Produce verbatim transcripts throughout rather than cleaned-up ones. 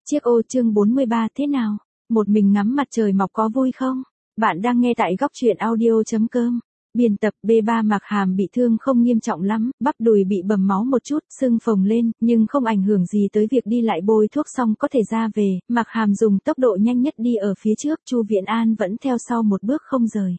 Chiếc ô chương bốn mươi ba thế nào? Một mình ngắm mặt trời mọc có vui không? Bạn đang nghe tại góc truyện audio.com. Biên tập B ba Mạc Hàm bị thương không nghiêm trọng lắm, bắp đùi bị bầm máu một chút, sưng phồng lên, nhưng không ảnh hưởng gì tới việc đi lại, bôi thuốc xong có thể ra về. Mạc Hàm dùng tốc độ nhanh nhất đi ở phía trước, Chu Viễn An vẫn theo sau một bước không rời.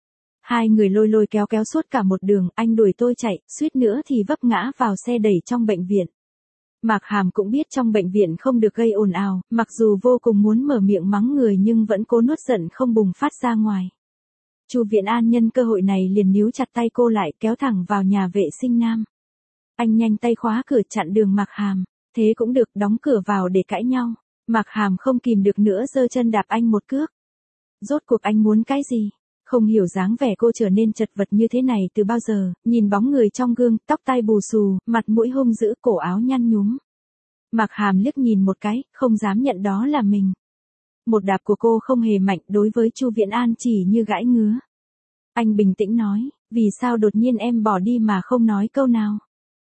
Hai người lôi lôi kéo kéo suốt cả một đường, anh đuổi tôi chạy, suýt nữa thì vấp ngã vào xe đẩy trong bệnh viện. Mạc Hàm cũng biết trong bệnh viện không được gây ồn ào, mặc dù vô cùng muốn mở miệng mắng người nhưng vẫn cố nuốt giận không bùng phát ra ngoài. Chu Viễn An nhân cơ hội này liền níu chặt tay cô lại, kéo thẳng vào nhà vệ sinh nam. Anh nhanh tay khóa cửa chặn đường Mạc Hàm, thế cũng được, đóng cửa vào để cãi nhau. Mạc Hàm không kìm được nữa giơ chân đạp anh một cước. Rốt cuộc anh muốn cái gì? Không hiểu dáng vẻ cô trở nên chật vật như thế này từ bao giờ, nhìn bóng người trong gương, tóc tai bù xù, mặt mũi hung dữ, cổ áo nhăn nhúm. Mạc Hàm liếc nhìn một cái, không dám nhận đó là mình. Một đạp của cô không hề mạnh, đối với Chu Viễn An chỉ như gãi ngứa. Anh bình tĩnh nói, vì sao đột nhiên em bỏ đi mà không nói câu nào?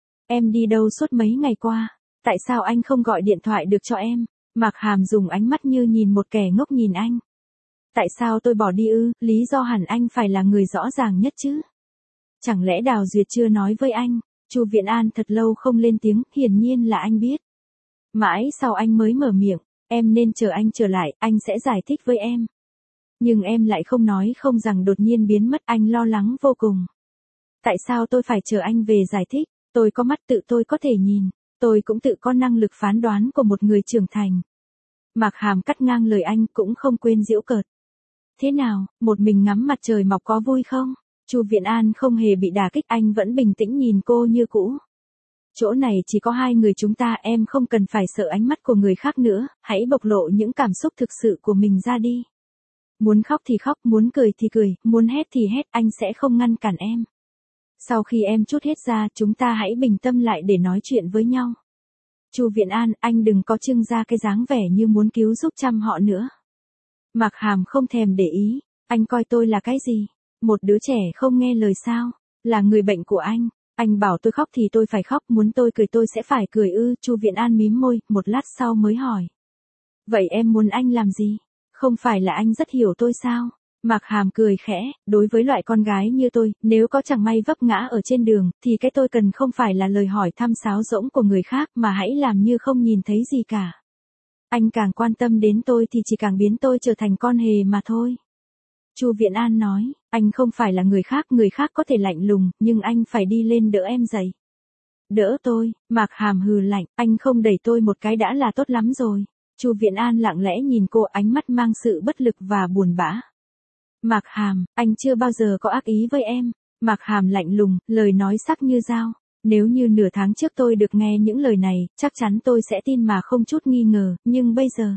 Em đi đâu suốt mấy ngày qua? Tại sao anh không gọi điện thoại được cho em? Mạc Hàm dùng ánh mắt như nhìn một kẻ ngốc nhìn anh. Tại sao tôi bỏ đi ư? Lý do hẳn anh phải là người rõ ràng nhất chứ. Chẳng lẽ Đào Duyệt chưa nói với anh? Chu Viễn An thật lâu không lên tiếng, hiển nhiên là anh biết. Mãi sau anh mới mở miệng, em nên chờ anh trở lại, anh sẽ giải thích với em. Nhưng em lại không nói không rằng đột nhiên biến mất, anh lo lắng vô cùng. Tại sao tôi phải chờ anh về giải thích? Tôi có mắt tự tôi có thể nhìn, tôi cũng tự có năng lực phán đoán của một người trưởng thành. Mạc Hàm cắt ngang lời anh, cũng không quên giễu cợt. Thế nào, một mình ngắm mặt trời mọc có vui không? Chu Viễn An không hề bị đả kích, anh vẫn bình tĩnh nhìn cô như cũ. Chỗ này chỉ có hai người chúng ta, em không cần phải sợ ánh mắt của người khác nữa, hãy bộc lộ những cảm xúc thực sự của mình ra đi. Muốn khóc thì khóc, muốn cười thì cười, muốn hét thì hét, anh sẽ không ngăn cản em. Sau khi em trút hết ra, chúng ta hãy bình tâm lại để nói chuyện với nhau. Chu Viễn An, anh đừng có trưng ra cái dáng vẻ như muốn cứu giúp chăm họ nữa. Mạc Hàm không thèm để ý, anh coi tôi là cái gì? Một đứa trẻ không nghe lời sao? Là người bệnh của anh. Anh bảo tôi khóc thì tôi phải khóc, muốn tôi cười tôi sẽ phải cười ư? Chu Viễn An mím môi, một lát sau mới hỏi. Vậy em muốn anh làm gì? Không phải là anh rất hiểu tôi sao? Mạc Hàm cười khẽ, đối với loại con gái như tôi, nếu có chẳng may vấp ngã ở trên đường, thì cái tôi cần không phải là lời hỏi thăm sáo rỗng của người khác mà hãy làm như không nhìn thấy gì cả. Anh càng quan tâm đến tôi thì chỉ càng biến tôi trở thành con hề mà thôi. Chu Viễn An nói, anh không phải là người khác, người khác có thể lạnh lùng, nhưng anh phải đi lên đỡ em dậy. Đỡ tôi? Mạc Hàm hừ lạnh, anh không đẩy tôi một cái đã là tốt lắm rồi. Chu Viễn An lặng lẽ nhìn cô, ánh mắt mang sự bất lực và buồn bã. Mạc Hàm, anh chưa bao giờ có ác ý với em. Mạc Hàm lạnh lùng, lời nói sắc như dao. Nếu như nửa tháng trước tôi được nghe những lời này, chắc chắn tôi sẽ tin mà không chút nghi ngờ, nhưng bây giờ...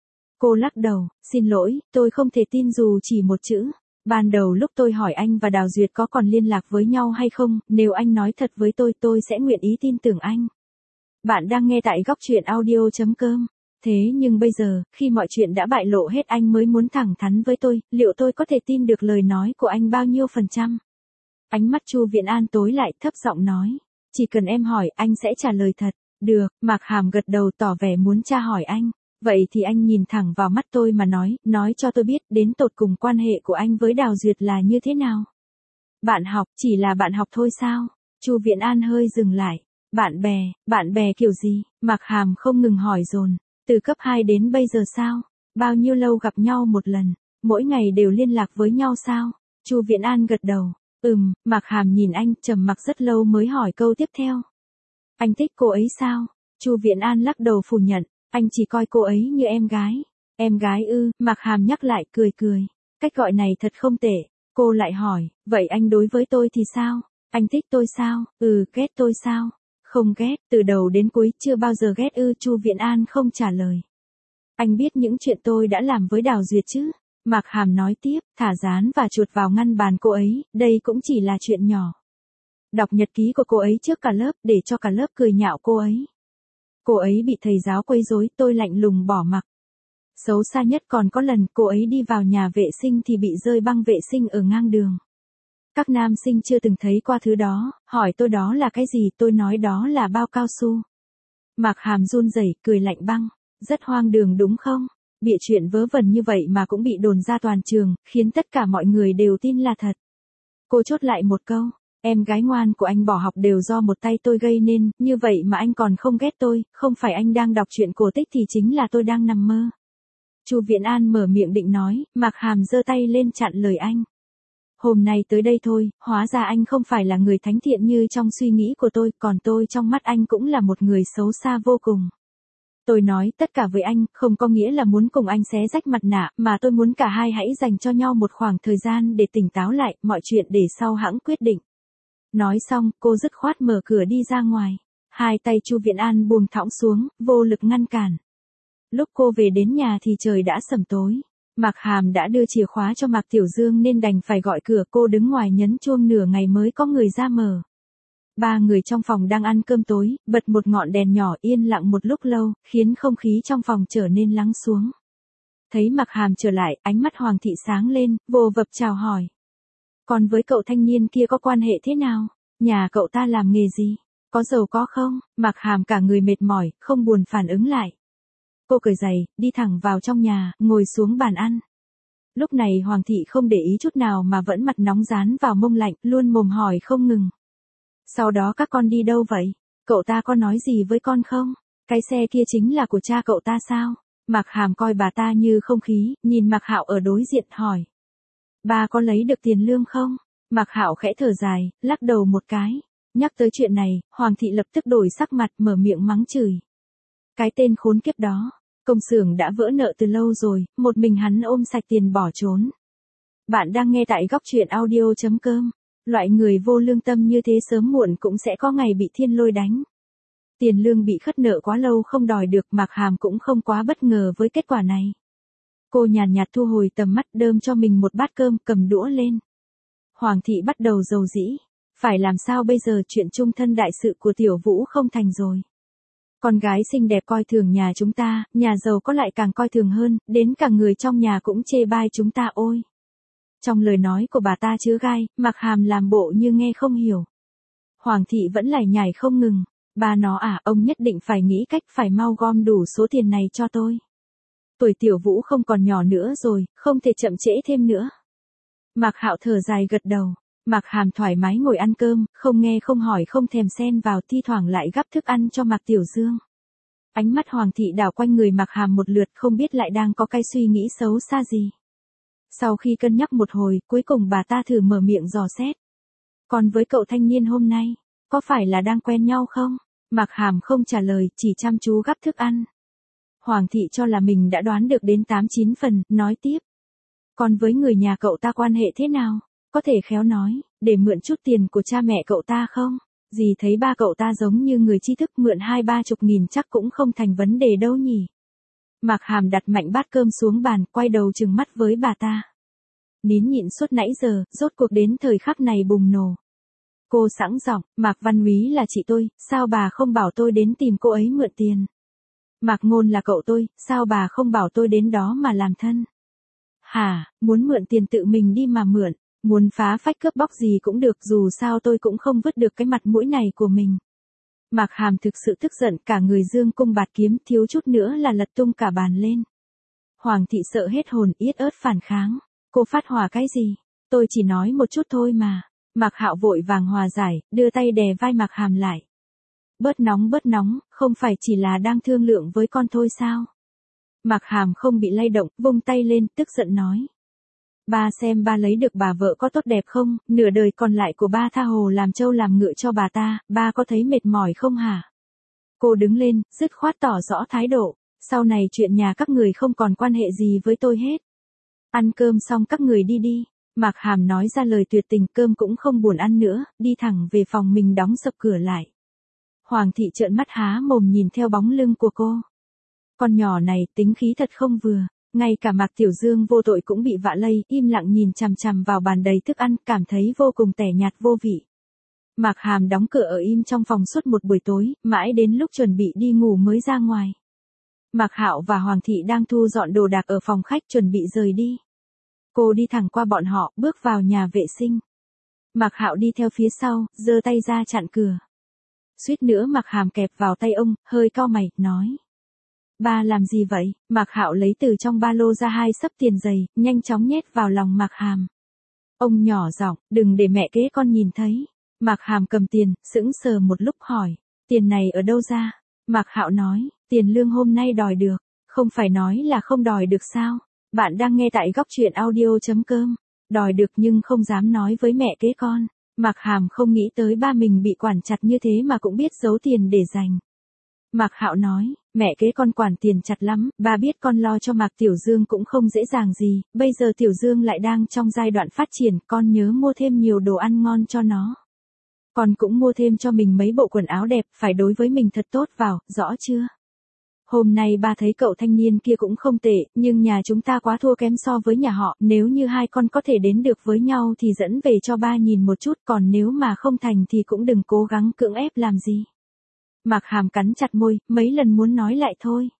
Cô lắc đầu, xin lỗi, tôi không thể tin dù chỉ một chữ. Ban đầu lúc tôi hỏi anh và Đào Duyệt có còn liên lạc với nhau hay không, nếu anh nói thật với tôi tôi sẽ nguyện ý tin tưởng anh. Bạn đang nghe tại góc truyện audio.com. Thế nhưng bây giờ, khi mọi chuyện đã bại lộ hết anh mới muốn thẳng thắn với tôi, liệu tôi có thể tin được lời nói của anh bao nhiêu phần trăm? Ánh mắt Chu Viễn An tối lại, thấp giọng nói. Chỉ cần em hỏi, anh sẽ trả lời thật. Được, Mạc Hàm gật đầu tỏ vẻ muốn tra hỏi anh. Vậy thì anh nhìn thẳng vào mắt tôi mà nói, nói cho tôi biết đến tột cùng quan hệ của anh với Đào Duyệt là như thế nào? Bạn học, chỉ là bạn học thôi sao? Chu Viễn An hơi dừng lại. Bạn bè, bạn bè kiểu gì? Mạc Hàm không ngừng hỏi dồn. Từ cấp hai đến bây giờ sao? Bao nhiêu lâu gặp nhau một lần? Mỗi ngày đều liên lạc với nhau sao? Chu Viễn An gật đầu. Ừm, Mạc Hàm nhìn anh, trầm mặc rất lâu mới hỏi câu tiếp theo. Anh thích cô ấy sao? Chu Viễn An lắc đầu phủ nhận. Anh chỉ coi cô ấy như em gái. Em gái ư? Mạc Hàm nhắc lại, cười cười. Cách gọi này thật không tệ. Cô lại hỏi, vậy anh đối với tôi thì sao? Anh thích tôi sao? Ừ, ghét tôi sao? Không ghét, từ đầu đến cuối chưa bao giờ ghét ư? Chu Viễn An không trả lời. Anh biết những chuyện tôi đã làm với Đào Duyệt chứ? Mạc Hàm nói tiếp, thả dán và chuột vào ngăn bàn cô ấy, đây cũng chỉ là chuyện nhỏ. Đọc nhật ký của cô ấy trước cả lớp để cho cả lớp cười nhạo cô ấy. Cô ấy bị thầy giáo quấy rối, tôi lạnh lùng bỏ mặc. Xấu xa nhất còn có lần cô ấy đi vào nhà vệ sinh thì bị rơi băng vệ sinh ở ngang đường. Các nam sinh chưa từng thấy qua thứ đó, hỏi tôi đó là cái gì, tôi nói đó là bao cao su. Mạc Hàm run rẩy, cười lạnh băng. Rất hoang đường đúng không? Bịa chuyện vớ vẩn như vậy mà cũng bị đồn ra toàn trường, khiến tất cả mọi người đều tin là thật. Cô chốt lại một câu, em gái ngoan của anh bỏ học đều do một tay tôi gây nên, như vậy mà anh còn không ghét tôi, không phải anh đang đọc truyện cổ tích thì chính là tôi đang nằm mơ. Chu Viễn An mở miệng định nói, Mạc Hàm giơ tay lên chặn lời anh. Hôm nay tới đây thôi, hóa ra anh không phải là người thánh thiện như trong suy nghĩ của tôi, còn tôi trong mắt anh cũng là một người xấu xa vô cùng. Tôi nói tất cả với anh, không có nghĩa là muốn cùng anh xé rách mặt nạ, mà tôi muốn cả hai hãy dành cho nhau một khoảng thời gian để tỉnh táo lại, mọi chuyện để sau hãng quyết định. Nói xong, cô dứt khoát mở cửa đi ra ngoài. Hai tay Chu Viễn An buông thõng xuống, vô lực ngăn cản. Lúc cô về đến nhà thì trời đã sẩm tối. Mạc Hàm đã đưa chìa khóa cho Mạc Tiểu Dương nên đành phải gọi cửa, cô đứng ngoài nhấn chuông nửa ngày mới có người ra mở. Ba người trong phòng đang ăn cơm tối, bật một ngọn đèn nhỏ yên lặng một lúc lâu, khiến không khí trong phòng trở nên lắng xuống. Thấy Mạc Hàm trở lại, ánh mắt Hoàng thị sáng lên, vô vập chào hỏi. Còn với cậu thanh niên kia có quan hệ thế nào? Nhà cậu ta làm nghề gì? Có giàu có không? Mạc Hàm cả người mệt mỏi, không buồn phản ứng lại. Cô cởi giày, đi thẳng vào trong nhà, ngồi xuống bàn ăn. Lúc này Hoàng thị không để ý chút nào mà vẫn mặt nóng dán vào mông lạnh, luôn mồm hỏi không ngừng. Sau đó các con đi đâu vậy? Cậu ta có nói gì với con không? Cái xe kia chính là của cha cậu ta sao? Mạc Hàm coi bà ta như không khí, nhìn Mạc Hạo ở đối diện hỏi. Ba có lấy được tiền lương không? Mạc Hạo khẽ thở dài, lắc đầu một cái. Nhắc tới chuyện này, Hoàng thị lập tức đổi sắc mặt, mở miệng mắng chửi. Cái tên khốn kiếp đó, công xưởng đã vỡ nợ từ lâu rồi, một mình hắn ôm sạch tiền bỏ trốn. Bạn đang nghe tại góc truyện audio chấm com. Loại người vô lương tâm như thế sớm muộn cũng sẽ có ngày bị thiên lôi đánh. Tiền lương bị khất nợ quá lâu không đòi được, Mạc Hàm cũng không quá bất ngờ với kết quả này. Cô nhàn nhạt thu hồi tầm mắt, đơm cho mình một bát cơm, cầm đũa lên. Hoàng thị bắt đầu rầu rĩ. Phải làm sao bây giờ, chuyện chung thân đại sự của Tiểu Vũ không thành rồi. Con gái xinh đẹp coi thường nhà chúng ta, nhà giàu có lại càng coi thường hơn, đến cả người trong nhà cũng chê bai chúng ta ôi. Trong lời nói của bà ta chứa gai, Mạc Hàm làm bộ như nghe không hiểu. Hoàng thị vẫn lải nhải không ngừng. Bà nó à, ông nhất định phải nghĩ cách phải mau gom đủ số tiền này cho tôi. Tuổi Tiểu Vũ không còn nhỏ nữa rồi, không thể chậm trễ thêm nữa. Mạc Hạo thở dài gật đầu. Mạc Hàm thoải mái ngồi ăn cơm, không nghe không hỏi không thèm xen vào, thi thoảng lại gắp thức ăn cho Mạc Tiểu Dương. Ánh mắt Hoàng thị đảo quanh người Mạc Hàm một lượt, không biết lại đang có cái suy nghĩ xấu xa gì. Sau khi cân nhắc một hồi, cuối cùng bà ta thử mở miệng dò xét. Còn với cậu thanh niên hôm nay, có phải là đang quen nhau không? Mạc Hàm không trả lời, chỉ chăm chú gắp thức ăn. Hoàng thị cho là mình đã đoán được đến tám chín phần, nói tiếp. Còn với người nhà cậu ta quan hệ thế nào? Có thể khéo nói, để mượn chút tiền của cha mẹ cậu ta không? Dì thấy ba cậu ta giống như người tri thức, mượn hai ba chục nghìn chắc cũng không thành vấn đề đâu nhỉ. Mạc Hàm đặt mạnh bát cơm xuống bàn, quay đầu trừng mắt với bà ta. Nín nhịn suốt nãy giờ, rốt cuộc đến thời khắc này bùng nổ. Cô sẵn giọng, Mạc Văn Úy là chị tôi, sao bà không bảo tôi đến tìm cô ấy mượn tiền? Mạc Ngôn là cậu tôi, sao bà không bảo tôi đến đó mà làm thân? Hả, muốn mượn tiền tự mình đi mà mượn, muốn phá phách cướp bóc gì cũng được, dù sao tôi cũng không vứt được cái mặt mũi này của mình. Mạc Hàm thực sự tức giận, cả người dương cung bạt kiếm, thiếu chút nữa là lật tung cả bàn lên. Hoàng thị sợ hết hồn, yết ớt phản kháng. Cô phát hỏa cái gì? Tôi chỉ nói một chút thôi mà. Mạc Hạo vội vàng hòa giải, đưa tay đè vai Mạc Hàm lại. Bớt nóng bớt nóng, không phải chỉ là đang thương lượng với con thôi sao? Mạc Hàm không bị lay động, vung tay lên, tức giận nói. Ba xem ba lấy được bà vợ có tốt đẹp không, nửa đời còn lại của ba tha hồ làm trâu làm ngựa cho bà ta, ba có thấy mệt mỏi không hả? Cô đứng lên, dứt khoát tỏ rõ thái độ, sau này chuyện nhà các người không còn quan hệ gì với tôi hết. Ăn cơm xong các người đi đi. Mạc Hàm nói ra lời tuyệt tình, cơm cũng không buồn ăn nữa, đi thẳng về phòng mình đóng sập cửa lại. Hoàng thị trợn mắt há mồm nhìn theo bóng lưng của cô. Con nhỏ này tính khí thật không vừa, ngay cả Mạc Tiểu Dương vô tội cũng bị vạ lây, im lặng nhìn chằm chằm vào bàn đầy thức ăn, cảm thấy vô cùng tẻ nhạt vô vị. Mạc Hàm đóng cửa ở im trong phòng suốt một buổi tối, mãi đến lúc chuẩn bị đi ngủ mới ra ngoài. Mạc Hạo và Hoàng thị đang thu dọn đồ đạc ở phòng khách chuẩn bị rời đi. Cô đi thẳng qua bọn họ, bước vào nhà vệ sinh. Mạc Hạo đi theo phía sau, giơ tay ra chặn cửa. Suýt nữa Mạc Hàm kẹp vào tay ông, hơi cau mày, nói. Ba làm gì vậy? Mạc Hạo lấy từ trong ba lô ra hai xấp tiền giày, nhanh chóng nhét vào lòng Mạc Hàm. Ông nhỏ giọng, đừng để mẹ kế con nhìn thấy. Mạc Hàm cầm tiền, sững sờ một lúc hỏi, tiền này ở đâu ra? Mạc Hạo nói, tiền lương hôm nay đòi được, không phải nói là không đòi được sao? Bạn đang nghe tại góc truyện audio.com, đòi được nhưng không dám nói với mẹ kế con. Mạc Hàm không nghĩ tới ba mình bị quản chặt như thế mà cũng biết giấu tiền để dành. Mạc Hạo nói, mẹ kế con quản tiền chặt lắm, ba biết con lo cho Mạc Tiểu Dương cũng không dễ dàng gì, bây giờ Tiểu Dương lại đang trong giai đoạn phát triển, con nhớ mua thêm nhiều đồ ăn ngon cho nó. Con cũng mua thêm cho mình mấy bộ quần áo đẹp, phải đối với mình thật tốt vào, rõ chưa? Hôm nay ba thấy cậu thanh niên kia cũng không tệ, nhưng nhà chúng ta quá thua kém so với nhà họ, nếu như hai con có thể đến được với nhau thì dẫn về cho ba nhìn một chút, còn nếu mà không thành thì cũng đừng cố gắng cưỡng ép làm gì. Mạc Hàm cắn chặt môi, mấy lần muốn nói lại thôi.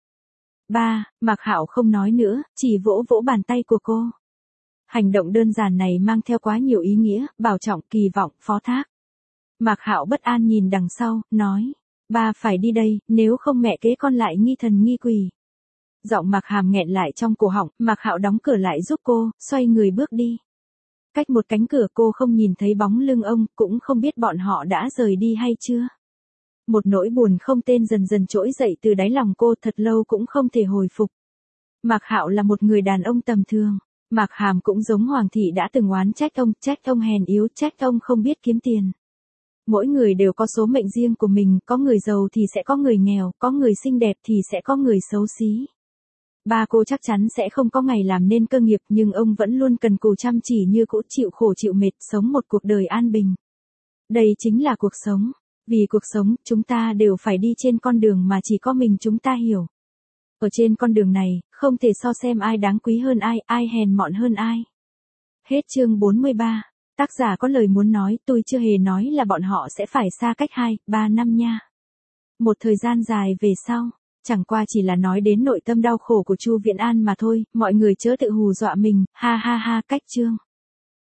Ba, Mạc Hạo không nói nữa, chỉ vỗ vỗ bàn tay của cô. Hành động đơn giản này mang theo quá nhiều ý nghĩa, bảo trọng, kỳ vọng, phó thác. Mạc Hạo bất an nhìn đằng sau, nói, ba phải đi đây, nếu không mẹ kế con lại nghi thần nghi quỷ. Giọng Mạc Hàm nghẹn lại trong cổ họng, Mạc Hạo đóng cửa lại giúp cô, xoay người bước đi. Cách một cánh cửa cô không nhìn thấy bóng lưng ông, cũng không biết bọn họ đã rời đi hay chưa. Một nỗi buồn không tên dần dần trỗi dậy từ đáy lòng cô, thật lâu cũng không thể hồi phục. Mạc Hạo là một người đàn ông tầm thường. Mạc Hàm cũng giống Hoàng thị đã từng oán trách ông, trách ông hèn yếu, trách ông không biết kiếm tiền. Mỗi người đều có số mệnh riêng của mình, có người giàu thì sẽ có người nghèo, có người xinh đẹp thì sẽ có người xấu xí. Ba cô chắc chắn sẽ không có ngày làm nên cơ nghiệp, nhưng ông vẫn luôn cần cù chăm chỉ như cũ, chịu khổ chịu mệt, sống một cuộc đời an bình. Đây chính là cuộc sống. Vì cuộc sống, chúng ta đều phải đi trên con đường mà chỉ có mình chúng ta hiểu. Ở trên con đường này, không thể so xem ai đáng quý hơn ai, ai hèn mọn hơn ai. Hết chương bốn mươi ba. Tác giả có lời muốn nói, tôi chưa hề nói là bọn họ sẽ phải xa cách hai, ba năm nha. Một thời gian dài về sau, chẳng qua chỉ là nói đến nội tâm đau khổ của Chu Viễn An mà thôi, mọi người chớ tự hù dọa mình, ha ha ha, cách chương.